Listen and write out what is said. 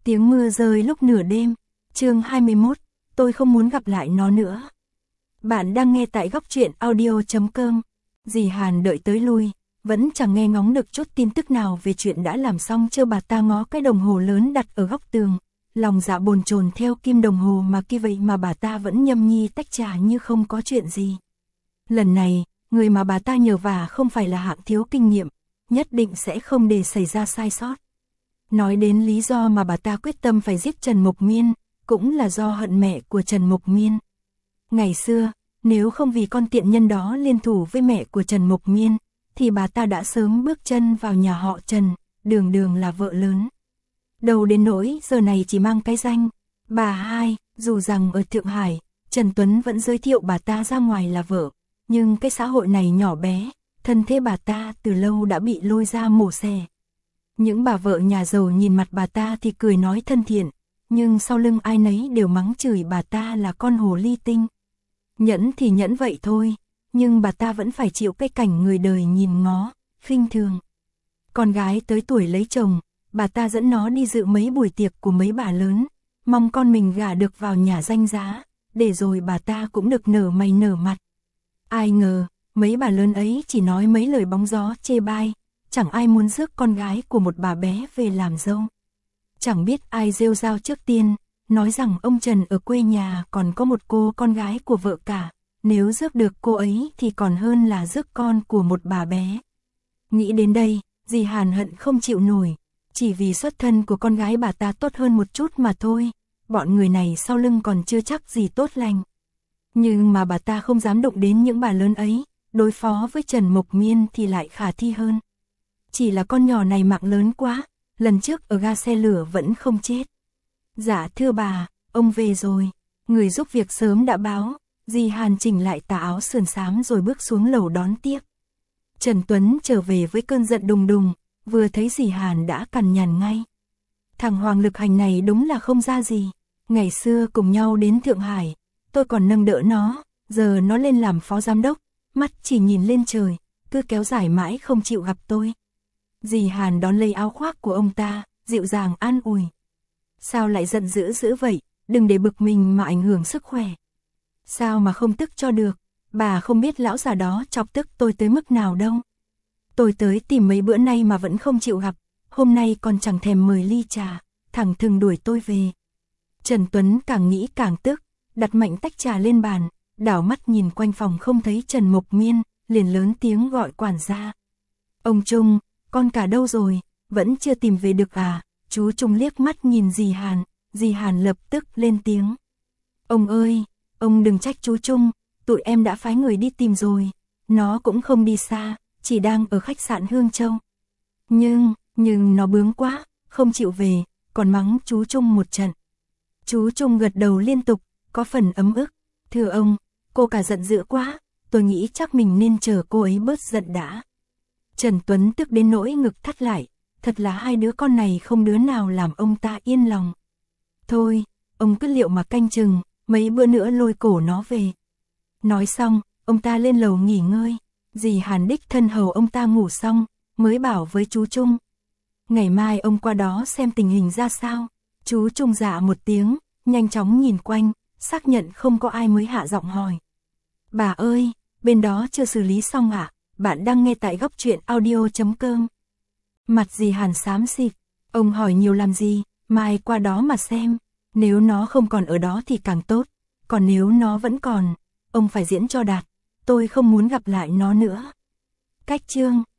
Tiếng mưa rơi lúc nửa đêm. Chương 21, tôi không muốn gặp lại nó nữa. Bạn đang nghe tại góc truyện audio.com. Dì Hàn đợi tới lui, vẫn chẳng nghe ngóng được chút tin tức nào về chuyện đã làm xong chưa. Bà ta ngó cái đồng hồ lớn đặt ở góc tường, lòng dạ bồn chồn theo kim đồng hồ mà kia, vậy mà bà ta vẫn nhâm nhi tách trà như không có chuyện gì. Lần này, người mà bà ta nhờ vả không phải là hạng thiếu kinh nghiệm, nhất định sẽ không để xảy ra sai sót. Nói đến lý do mà bà ta quyết tâm phải giết Trần Mộc Miên, cũng là do hận mẹ của Trần Mộc Miên. Ngày xưa, nếu không vì con tiện nhân đó liên thủ với mẹ của Trần Mộc Miên, thì bà ta đã sớm bước chân vào nhà họ Trần, đường đường là vợ lớn. Đầu đến nỗi giờ này chỉ mang cái danh bà hai, dù rằng ở Thượng Hải, Trần Tuấn vẫn giới thiệu bà ta ra ngoài là vợ, nhưng cái xã hội này nhỏ bé, thân thế bà ta từ lâu đã bị lôi ra mổ xẻ. Những bà vợ nhà giàu nhìn mặt bà ta thì cười nói thân thiện, nhưng sau lưng ai nấy đều mắng chửi bà ta là con hồ ly tinh. Nhẫn thì nhẫn vậy thôi, nhưng bà ta vẫn phải chịu cái cảnh người đời nhìn ngó, khinh thường. Con gái tới tuổi lấy chồng, bà ta dẫn nó đi dự mấy buổi tiệc của mấy bà lớn, mong con mình gả được vào nhà danh giá, để rồi bà ta cũng được nở mày nở mặt. Ai ngờ, mấy bà lớn ấy chỉ nói mấy lời bóng gió chê bai, chẳng ai muốn rước con gái của một bà bé về làm dâu. Chẳng biết ai rêu rao trước tiên, nói rằng ông Trần ở quê nhà còn có một cô con gái của vợ cả, nếu rước được cô ấy thì còn hơn là rước con của một bà bé. Nghĩ đến đây, dì Hàn hận không chịu nổi, chỉ vì xuất thân của con gái bà ta tốt hơn một chút mà thôi, bọn người này sau lưng còn chưa chắc gì tốt lành. Nhưng mà bà ta không dám động đến những bà lớn ấy, đối phó với Trần Mộc Miên thì lại khả thi hơn. Chỉ là con nhỏ này mạng lớn quá, lần trước ở ga xe lửa vẫn không chết. Dạ thưa bà, ông về rồi. Người giúp việc sớm đã báo. Dì Hàn chỉnh lại tà áo sườn xám rồi bước xuống lầu đón tiếp. Trần Tuấn trở về với cơn giận đùng đùng, vừa thấy dì Hàn đã cằn nhằn ngay. Thằng Hoàng Lực Hành này đúng là không ra gì. Ngày xưa cùng nhau đến Thượng Hải, tôi còn nâng đỡ nó, giờ nó lên làm phó giám đốc, mắt chỉ nhìn lên trời, cứ kéo dài mãi không chịu gặp tôi. Dì Hàn đón lấy áo khoác của ông ta, dịu dàng an ủi. Sao lại giận dữ dữ vậy, đừng để bực mình mà ảnh hưởng sức khỏe. Sao mà không tức cho được, bà không biết lão già đó chọc tức tôi tới mức nào đâu. Tôi tới tìm mấy bữa nay mà vẫn không chịu gặp, hôm nay còn chẳng thèm mời ly trà, thẳng thừng đuổi tôi về. Trần Tuấn càng nghĩ càng tức, đặt mạnh tách trà lên bàn, đảo mắt nhìn quanh phòng không thấy Trần Mộc Miên, liền lớn tiếng gọi quản gia. Ông Trung, con cả đâu rồi, vẫn chưa tìm về được à? Chú Trung liếc mắt nhìn dì Hàn lập tức lên tiếng. Ông ơi, ông đừng trách chú Trung, tụi em đã phái người đi tìm rồi, nó cũng không đi xa, chỉ đang ở khách sạn Hương Châu. Nhưng nó bướng quá, không chịu về, còn mắng chú Trung một trận. Chú Trung gật đầu liên tục, có phần ấm ức. Thưa ông, cô cả giận dữ quá, tôi nghĩ chắc mình nên chờ cô ấy bớt giận đã. Trần Tuấn tức đến nỗi ngực thắt lại, thật là hai đứa con này không đứa nào làm ông ta yên lòng. Thôi, ông cứ liệu mà canh chừng, mấy bữa nữa lôi cổ nó về. Nói xong, ông ta lên lầu nghỉ ngơi, dì Hàn đích thân hầu ông ta ngủ xong, mới bảo với chú Trung. Ngày mai ông qua đó xem tình hình ra sao. Chú Trung dạ một tiếng, nhanh chóng nhìn quanh, xác nhận không có ai mới hạ giọng hỏi. Bà ơi, bên đó chưa xử lý xong ạ? Bạn đang nghe tại góc truyện audio.com. Mặt dì Hàn xám xịt, ông hỏi nhiều làm gì, mai qua đó mà xem, nếu nó không còn ở đó thì càng tốt, còn nếu nó vẫn còn, ông phải diễn cho đạt, tôi không muốn gặp lại nó nữa. Cách chương